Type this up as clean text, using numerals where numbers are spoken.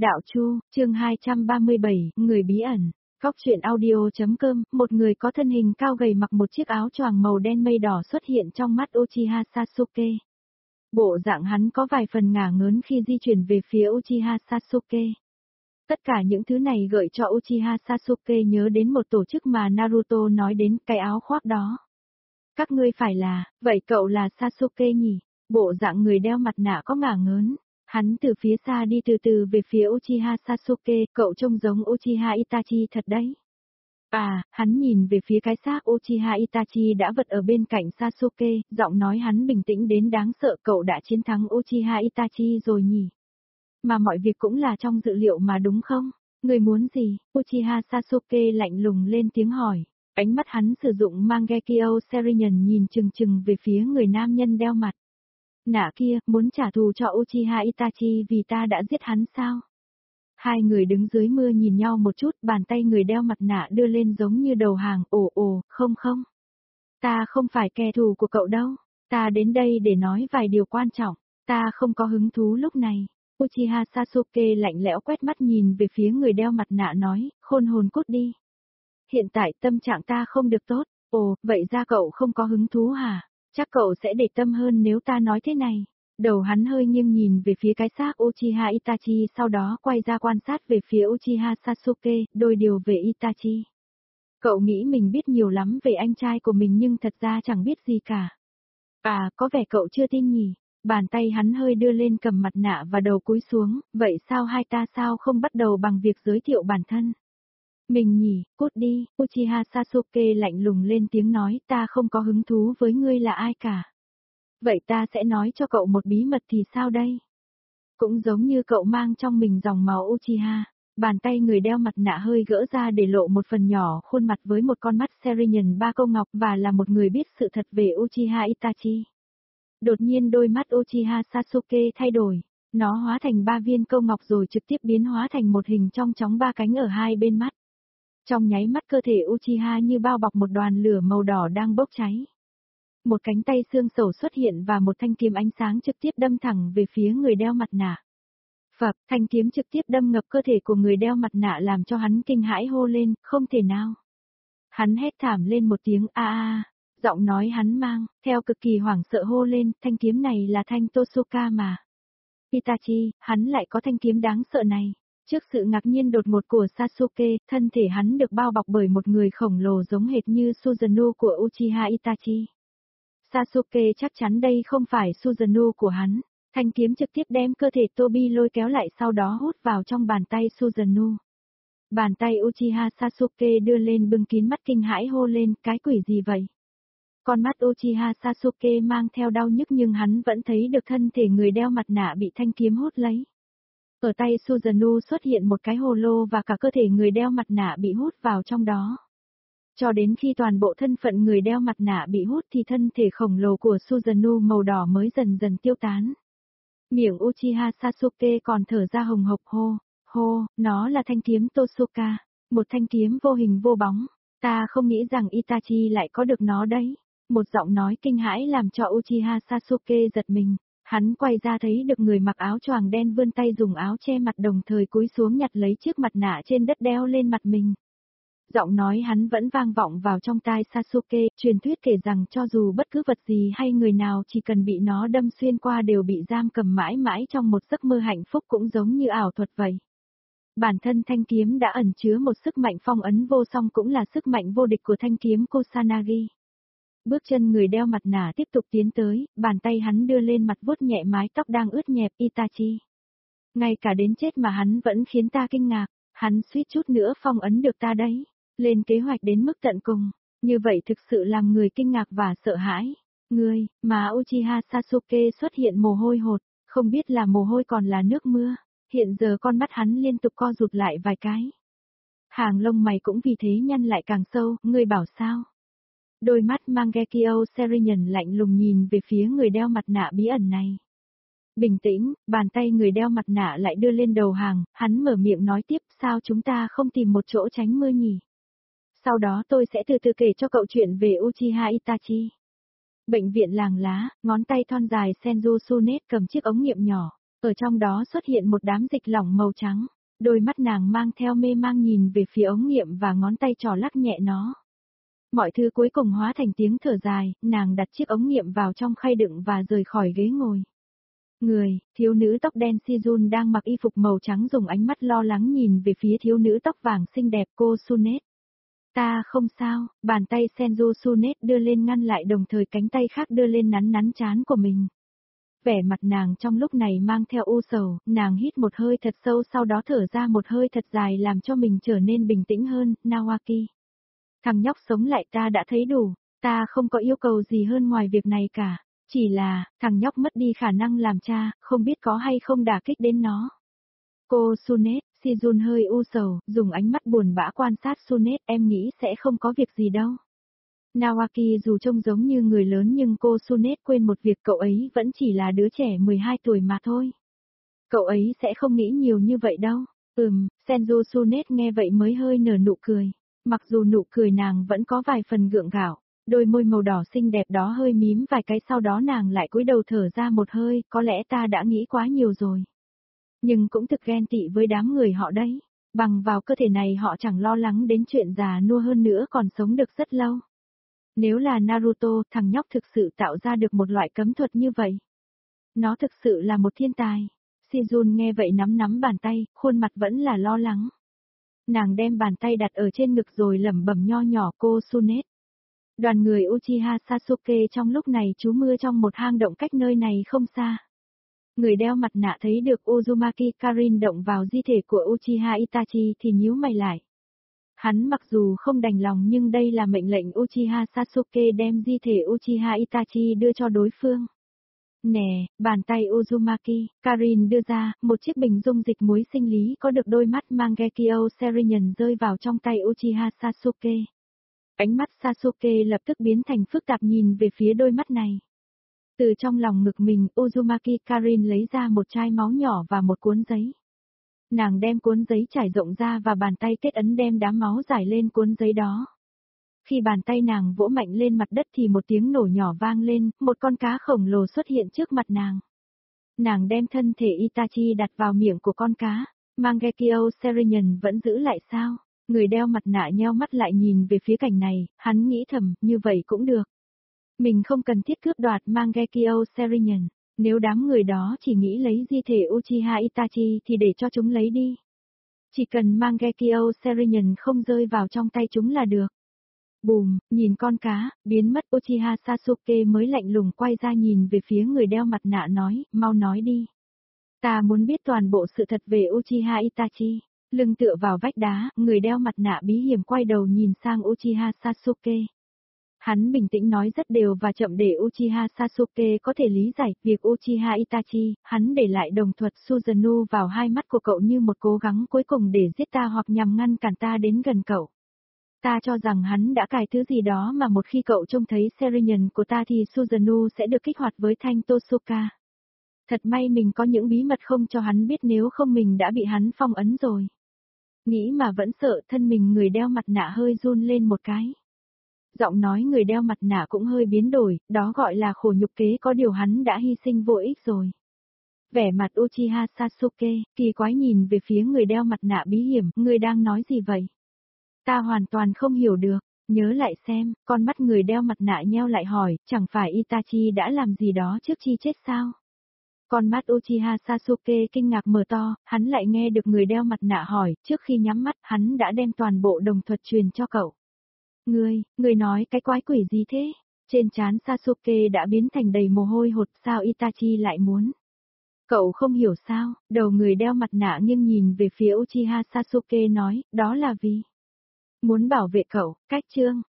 Đạo Chu, chương 237, người bí ẩn. Góc truyện audio.com, một người có thân hình cao gầy mặc một chiếc áo choàng màu đen mây đỏ xuất hiện trong mắt Uchiha Sasuke. Bộ dạng hắn có vài phần ngả ngớn khi di chuyển về phía Uchiha Sasuke. Tất cả những thứ này gợi cho Uchiha Sasuke nhớ đến một tổ chức mà Naruto nói đến, cái áo khoác đó. Các ngươi phải là, vậy cậu là Sasuke nhỉ? Bộ dạng người đeo mặt nạ có ngả ngớn. Hắn từ phía xa đi từ từ về phía Uchiha Sasuke, cậu trông giống Uchiha Itachi thật đấy. Hắn nhìn về phía cái xác Uchiha Itachi đã vật ở bên cạnh Sasuke, giọng nói hắn bình tĩnh đến đáng sợ, cậu đã chiến thắng Uchiha Itachi rồi nhỉ? Mà mọi việc cũng là trong dự liệu mà đúng không? Người muốn gì? Uchiha Sasuke lạnh lùng lên tiếng hỏi. Ánh mắt hắn sử dụng Mangekyo Sharingan nhìn chừng chừng về phía người nam nhân đeo mặt nạ kia, muốn trả thù cho Uchiha Itachi vì ta đã giết hắn sao? Hai người đứng dưới mưa nhìn nhau một chút, bàn tay người đeo mặt nạ đưa lên giống như đầu hàng, không. Ta không phải kẻ thù của cậu đâu, ta đến đây để nói vài điều quan trọng, ta không có hứng thú lúc này. Uchiha Sasuke lạnh lẽo quét mắt nhìn về phía người đeo mặt nạ nói, khôn hồn cút đi. Hiện tại tâm trạng ta không được tốt, vậy ra cậu không có hứng thú hả? Chắc cậu sẽ để tâm hơn nếu ta nói thế này. Đầu hắn hơi nghiêng nhìn về phía cái xác Uchiha Itachi, sau đó quay ra quan sát về phía Uchiha Sasuke, đôi điều về Itachi. Cậu nghĩ mình biết nhiều lắm về anh trai của mình nhưng thật ra chẳng biết gì cả. Có vẻ cậu chưa tin nhỉ. Bàn tay hắn hơi đưa lên cầm mặt nạ và đầu cúi xuống, vậy sao hai ta sao không bắt đầu bằng việc giới thiệu bản thân? Mình nhỉ, cút đi, Uchiha Sasuke lạnh lùng lên tiếng nói, ta không có hứng thú với ngươi là ai cả. Vậy ta sẽ nói cho cậu một bí mật thì sao đây? Cũng giống như cậu mang trong mình dòng máu Uchiha, bàn tay người đeo mặt nạ hơi gỡ ra để lộ một phần nhỏ khuôn mặt với một con mắt Sharingan ba câu ngọc và là một người biết sự thật về Uchiha Itachi. Đột nhiên đôi mắt Uchiha Sasuke thay đổi, nó hóa thành 3 viên câu ngọc rồi trực tiếp biến hóa thành một hình trong chóng 3 cánh ở hai bên mắt. Trong nháy mắt cơ thể Uchiha như bao bọc một đoàn lửa màu đỏ đang bốc cháy. Một cánh tay xương sầu xuất hiện và một thanh kiếm ánh sáng trực tiếp đâm thẳng về phía người đeo mặt nạ. Phập, thanh kiếm trực tiếp đâm ngập cơ thể của người đeo mặt nạ làm cho hắn kinh hãi hô lên, không thể nào. Hắn hét thảm lên một tiếng giọng nói hắn mang, theo cực kỳ hoảng sợ hô lên, thanh kiếm này là thanh Tosoka mà. Itachi, hắn lại có thanh kiếm đáng sợ này. Trước sự ngạc nhiên đột ngột của Sasuke, thân thể hắn được bao bọc bởi một người khổng lồ giống hệt như Susanoo của Uchiha Itachi. Sasuke chắc chắn đây không phải Susanoo của hắn. Thanh kiếm trực tiếp đem cơ thể Tobi lôi kéo lại sau đó hút vào trong bàn tay Susanoo. Bàn tay Uchiha Sasuke đưa lên bưng kín mắt kinh hãi hô lên, cái quỷ gì vậy? Con mắt Uchiha Sasuke mang theo đau nhức nhưng hắn vẫn thấy được thân thể người đeo mặt nạ bị thanh kiếm hút lấy. Ở tay Susanoo xuất hiện một cái hồ lô và cả cơ thể người đeo mặt nạ bị hút vào trong đó. Cho đến khi toàn bộ thân phận người đeo mặt nạ bị hút thì thân thể khổng lồ của Susanoo màu đỏ mới dần dần tiêu tán. Miệng Uchiha Sasuke còn thở ra hồng hộc hô, nó là thanh kiếm Tosoka, một thanh kiếm vô hình vô bóng, ta không nghĩ rằng Itachi lại có được nó đấy. Một giọng nói kinh hãi làm cho Uchiha Sasuke giật mình. Hắn quay ra thấy được người mặc áo choàng đen vươn tay dùng áo che mặt đồng thời cúi xuống nhặt lấy chiếc mặt nạ trên đất đeo lên mặt mình. Giọng nói hắn vẫn vang vọng vào trong tai Sasuke, truyền thuyết kể rằng cho dù bất cứ vật gì hay người nào chỉ cần bị nó đâm xuyên qua đều bị giam cầm mãi mãi trong một giấc mơ hạnh phúc cũng giống như ảo thuật vậy. Bản thân thanh kiếm đã ẩn chứa một sức mạnh phong ấn vô song cũng là sức mạnh vô địch của thanh kiếm Kusanagi. Bước chân người đeo mặt nạ tiếp tục tiến tới, bàn tay hắn đưa lên mặt vuốt nhẹ mái tóc đang ướt nhẹp Itachi. Ngay cả đến chết mà hắn vẫn khiến ta kinh ngạc, hắn suýt chút nữa phong ấn được ta đấy, lên kế hoạch đến mức tận cùng, như vậy thực sự làm người kinh ngạc và sợ hãi. Ngươi, mà Uchiha Sasuke xuất hiện mồ hôi hột, không biết là mồ hôi còn là nước mưa, hiện giờ con mắt hắn liên tục co rụt lại vài cái. Hàng lông mày cũng vì thế nhăn lại càng sâu, ngươi bảo sao? Đôi mắt Mangekyo Sharingan lạnh lùng nhìn về phía người đeo mặt nạ bí ẩn này. Bình tĩnh, bàn tay người đeo mặt nạ lại đưa lên đầu hàng, hắn mở miệng nói tiếp, sao chúng ta không tìm một chỗ tránh mưa nhỉ? Sau đó tôi sẽ từ từ kể cho cậu chuyện về Uchiha Itachi. Bệnh viện làng lá, ngón tay thon dài Senju Sunet cầm chiếc ống nghiệm nhỏ. Ở trong đó xuất hiện một đám dịch lỏng màu trắng. Đôi mắt nàng mang theo mê mang nhìn về phía ống nghiệm và ngón tay trỏ lắc nhẹ nó. Mọi thứ cuối cùng hóa thành tiếng thở dài, nàng đặt chiếc ống nghiệm vào trong khay đựng và rời khỏi ghế ngồi. Thiếu nữ tóc đen Sijun đang mặc y phục màu trắng dùng ánh mắt lo lắng nhìn về phía thiếu nữ tóc vàng xinh đẹp cô Sunet. Ta không sao, bàn tay Senju Sunet đưa lên ngăn lại đồng thời cánh tay khác đưa lên nắn nắn trán của mình. Vẻ mặt nàng trong lúc này mang theo u sầu, nàng hít một hơi thật sâu sau đó thở ra một hơi thật dài làm cho mình trở nên bình tĩnh hơn, Nawaki. Thằng nhóc sống lại ta đã thấy đủ, ta không có yêu cầu gì hơn ngoài việc này cả, chỉ là, thằng nhóc mất đi khả năng làm cha, không biết có hay không đả kích đến nó. Cô Sunet, Sijun hơi u sầu, dùng ánh mắt buồn bã quan sát Sunet, em nghĩ sẽ không có việc gì đâu. Nawaki dù trông giống như người lớn nhưng cô Sunet quên một việc cậu ấy vẫn chỉ là đứa trẻ 12 tuổi mà thôi. Cậu ấy sẽ không nghĩ nhiều như vậy đâu. Senju Sunet nghe vậy mới hơi nở nụ cười. Mặc dù nụ cười nàng vẫn có vài phần gượng gạo, đôi môi màu đỏ xinh đẹp đó hơi mím vài cái sau đó nàng lại cúi đầu thở ra một hơi, có lẽ ta đã nghĩ quá nhiều rồi. Nhưng cũng thực ghen tị với đám người họ đấy. Bằng vào cơ thể này họ chẳng lo lắng đến chuyện già nua hơn nữa còn sống được rất lâu. Nếu là Naruto, thằng nhóc thực sự tạo ra được một loại cấm thuật như vậy. Nó thực sự là một thiên tài. Sijun nghe vậy nắm nắm bàn tay, khuôn mặt vẫn là lo lắng. Nàng đem bàn tay đặt ở trên ngực rồi lẩm bẩm nho nhỏ cô Sunet. Đoàn người Uchiha Sasuke trong lúc này trú mưa trong một hang động cách nơi này không xa. Người đeo mặt nạ thấy được Uzumaki Karin động vào di thể của Uchiha Itachi thì nhíu mày lại. Hắn mặc dù không đành lòng nhưng đây là mệnh lệnh Uchiha Sasuke đem di thể Uchiha Itachi đưa cho đối phương. Nè, bàn tay Uzumaki, Karin đưa ra, một chiếc bình dung dịch muối sinh lý có được đôi mắt Mangekyo Serenion rơi vào trong tay Uchiha Sasuke. Ánh mắt Sasuke lập tức biến thành phức tạp nhìn về phía đôi mắt này. Từ trong lòng ngực mình, Uzumaki Karin lấy ra một chai máu nhỏ và một cuốn giấy. Nàng đem cuốn giấy trải rộng ra và bàn tay kết ấn đem đám máu rải lên cuốn giấy đó. Khi bàn tay nàng vỗ mạnh lên mặt đất thì một tiếng nổ nhỏ vang lên, một con cá khổng lồ xuất hiện trước mặt nàng. Nàng đem thân thể Itachi đặt vào miệng của con cá, Mangekyo Serenion vẫn giữ lại sao? Người đeo mặt nạ nheo mắt lại nhìn về phía cảnh này, hắn nghĩ thầm, như vậy cũng được. Mình không cần thiết cướp đoạt Mangekyo Serenion, nếu đám người đó chỉ nghĩ lấy di thể Uchiha Itachi thì để cho chúng lấy đi. Chỉ cần Mangekyo Serenion không rơi vào trong tay chúng là được. Bùm, nhìn con cá, biến mất Uchiha Sasuke mới lạnh lùng quay ra nhìn về phía người đeo mặt nạ nói, mau nói đi. Ta muốn biết toàn bộ sự thật về Uchiha Itachi. Lưng tựa vào vách đá, người đeo mặt nạ bí hiểm quay đầu nhìn sang Uchiha Sasuke. Hắn bình tĩnh nói rất đều và chậm để Uchiha Sasuke có thể lý giải việc Uchiha Itachi, hắn để lại đồng thuật Susanoo vào hai mắt của cậu như một cố gắng cuối cùng để giết ta hoặc nhằm ngăn cản ta đến gần cậu. Ta cho rằng hắn đã cài thứ gì đó mà một khi cậu trông thấy Serenion của ta thì Susanoo sẽ được kích hoạt với thanh Tosuka. Thật may mình có những bí mật không cho hắn biết nếu không mình đã bị hắn phong ấn rồi. Nghĩ mà vẫn sợ thân mình người đeo mặt nạ hơi run lên một cái. Giọng nói người đeo mặt nạ cũng hơi biến đổi, đó gọi là khổ nhục kế có điều hắn đã hy sinh vô ích rồi. Vẻ mặt Uchiha Sasuke, kỳ quái nhìn về phía người đeo mặt nạ bí hiểm, người đang nói gì vậy? Ta hoàn toàn không hiểu được, nhớ lại xem, con mắt người đeo mặt nạ nheo lại hỏi, chẳng phải Itachi đã làm gì đó trước khi chết sao? Con mắt Uchiha Sasuke kinh ngạc mở to, hắn lại nghe được người đeo mặt nạ hỏi, trước khi nhắm mắt, hắn đã đem toàn bộ đồng thuật truyền cho cậu. Ngươi nói cái quái quỷ gì thế? Trên trán Sasuke đã biến thành đầy mồ hôi hột, sao Itachi lại muốn? Cậu không hiểu sao? Đầu người đeo mặt nạ nghiêng nhìn về phía Uchiha Sasuke nói, đó là vì muốn bảo vệ cậu, cách chương.